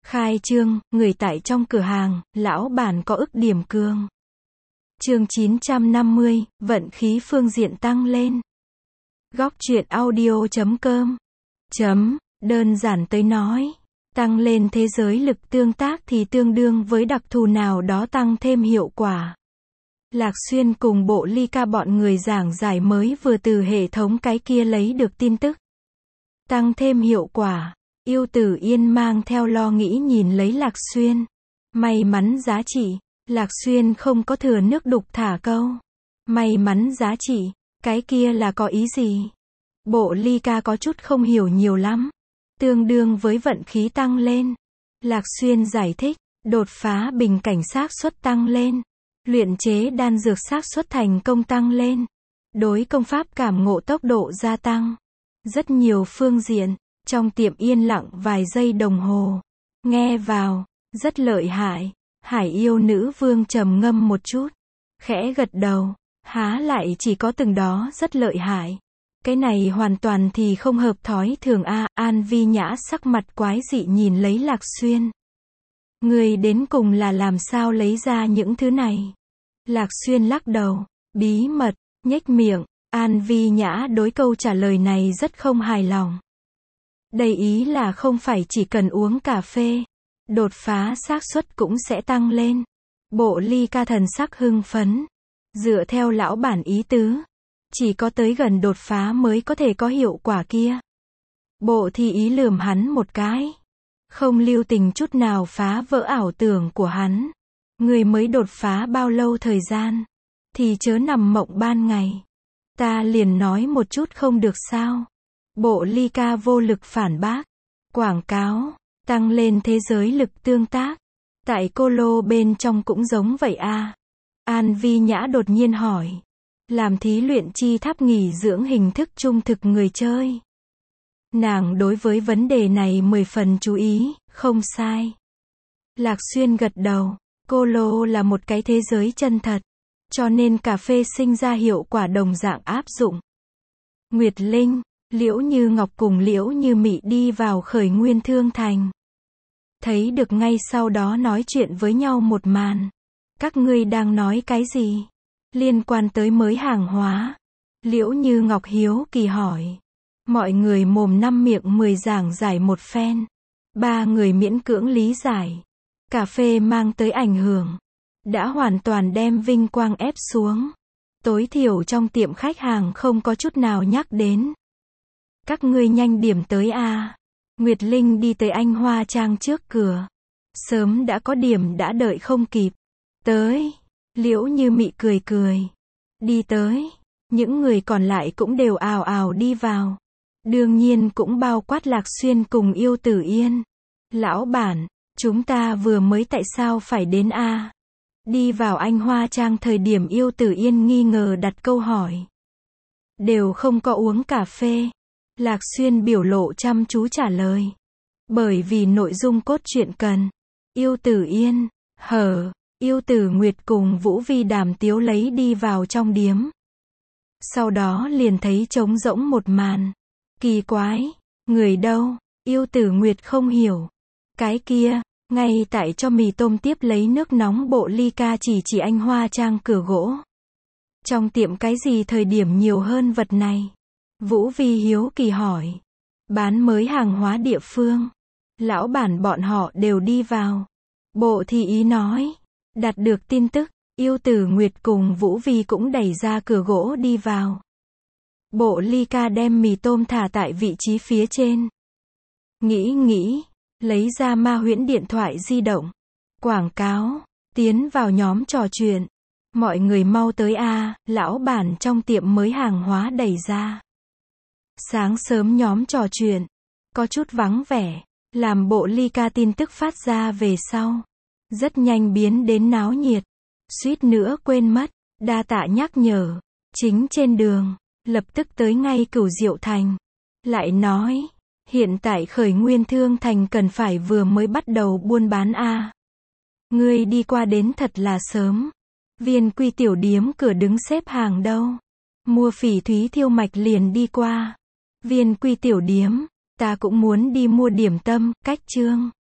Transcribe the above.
Khai trương, người tại trong cửa hàng, lão bản có ức điểm cường. Chương 950, vận khí phương diện tăng lên. Góc truyện audio.com. Đơn giản tới nói, tăng lên thế giới lực tương tác thì tương đương với đặc thù nào đó tăng thêm hiệu quả. Lạc Xuyên cùng bộ ly ca bọn người giảng giải mới vừa từ hệ thống cái kia lấy được tin tức. Tăng thêm hiệu quả. Yêu Tử Yên mang theo lo nghĩ nhìn lấy Lạc Xuyên. May mắn giá trị. Lạc Xuyên không có thừa nước đục thả câu. May mắn giá trị. Cái kia là có ý gì? Bộ ly ca có chút không hiểu nhiều lắm. Tương đương với vận khí tăng lên. Lạc Xuyên giải thích. Đột phá bình cảnh xác suất tăng lên. Luyện chế đan dược xác suất thành công tăng lên. Đối công pháp cảm ngộ tốc độ gia tăng. Rất nhiều phương diện. Trong tiệm yên lặng vài giây đồng hồ. Nghe vào. Rất lợi hại. Hải yêu nữ vương trầm ngâm một chút. Khẽ gật đầu. Há lại chỉ có từng đó rất lợi hại. Cái này hoàn toàn thì không hợp thói thường a. An Vi Nhã sắc mặt quái dị nhìn lấy Lạc Xuyên. Người đến cùng là làm sao lấy ra những thứ này? Lạc Xuyên lắc đầu. Bí mật, nhếch miệng. An Vi Nhã đối câu trả lời này rất không hài lòng. Đây ý là không phải chỉ cần uống cà phê, đột phá xác suất cũng sẽ tăng lên. Bộ ly ca thần sắc hưng phấn. Dựa theo lão bản ý tứ, chỉ có tới gần đột phá mới có thể có hiệu quả kia. Bộ thi ý lườm hắn một cái. Không lưu tình chút nào phá vỡ ảo tưởng của hắn. Người mới đột phá bao lâu thời gian, thì chớ nằm mộng ban ngày. Ta liền nói một chút không được sao? Bộ ly ca vô lực phản bác. Quảng cáo, tăng lên thế giới lực tương tác. Tại cô lô bên trong cũng giống vậy a. An Vi Nhã đột nhiên hỏi. Làm thí luyện chi tháp nghỉ dưỡng hình thức trung thực người chơi. Nàng đối với vấn đề này 10 phần chú ý, không sai. Lạc Xuyên gật đầu. Cô lô là một cái thế giới chân thật. Cho nên cà phê sinh ra hiệu quả đồng dạng áp dụng. Nguyệt Linh, Liễu Như Ngọc cùng Liễu Như Mị đi vào Khởi Nguyên Thương Thành. Thấy được ngay sau đó nói chuyện với nhau một màn. Các ngươi đang nói cái gì? Liên quan tới mới hàng hóa. Liễu Như Ngọc hiếu kỳ hỏi. Mọi người mồm năm miệng 10 giảng giải một phen. Ba người miễn cưỡng lý giải. Cà phê mang tới ảnh hưởng. Đã hoàn toàn đem vinh quang ép xuống. Tối thiểu trong tiệm khách hàng không có chút nào nhắc đến. Các ngươi nhanh điểm tới a. Nguyệt Linh đi tới Anh Hoa Trang trước cửa. Sớm đã có điểm đã đợi không kịp. Tới. Liễu Như Mị cười cười. Đi tới. Những người còn lại cũng đều ào ào đi vào. Đương nhiên cũng bao quát Lạc Xuyên cùng Yêu Tử Yên. Lão bản, chúng ta vừa mới tại sao phải đến a? Đi vào Anh Hoa Trang thời điểm Yêu Tử Yên nghi ngờ đặt câu hỏi. Đều không có uống cà phê. Lạc Xuyên biểu lộ chăm chú trả lời. Bởi vì nội dung cốt truyện cần. Yêu Tử Yên, Yêu Tử Nguyệt cùng Vũ Vi đàm tiếu lấy đi vào trong điếm. Sau đó liền thấy trống rỗng một màn. Kỳ quái, người đâu? Yêu Tử Nguyệt không hiểu. Cái kia, ngay tại cho mì tôm tiếp lấy nước nóng bộ ly ca chỉ Anh Hoa Trang cửa gỗ. Trong tiệm cái gì thời điểm nhiều hơn vật này? Vũ Vi hiếu kỳ hỏi. Bán mới hàng hóa địa phương. Lão bản bọn họ đều đi vào. Bộ thị ý nói. Đạt được tin tức, Yêu Tử Nguyệt cùng Vũ Vi cũng đẩy ra cửa gỗ đi vào. Bộ ly ca đem mì tôm thả tại vị trí phía trên. Nghĩ, lấy ra ma huyễn điện thoại di động. Quảng cáo, tiến vào nhóm trò chuyện. Mọi người mau tới a, lão bản trong tiệm mới hàng hóa đẩy ra. Sáng sớm nhóm trò chuyện, có chút vắng vẻ, làm bộ ly ca tin tức phát ra về sau. Rất nhanh biến đến náo nhiệt, suýt nữa quên mất, đa tạ nhắc nhở, chính trên đường, lập tức tới ngay Cửu Diệu Thành. Lại nói, hiện tại Khởi Nguyên Thương Thành cần phải vừa mới bắt đầu buôn bán a. Ngươi đi qua đến thật là sớm. Viên Quy tiểu điếm cửa đứng xếp hàng đâu. Mua Phỉ Thúy Thiêu Mạch liền đi qua. Viên Quy tiểu điếm, ta cũng muốn đi mua điểm tâm, cách chương.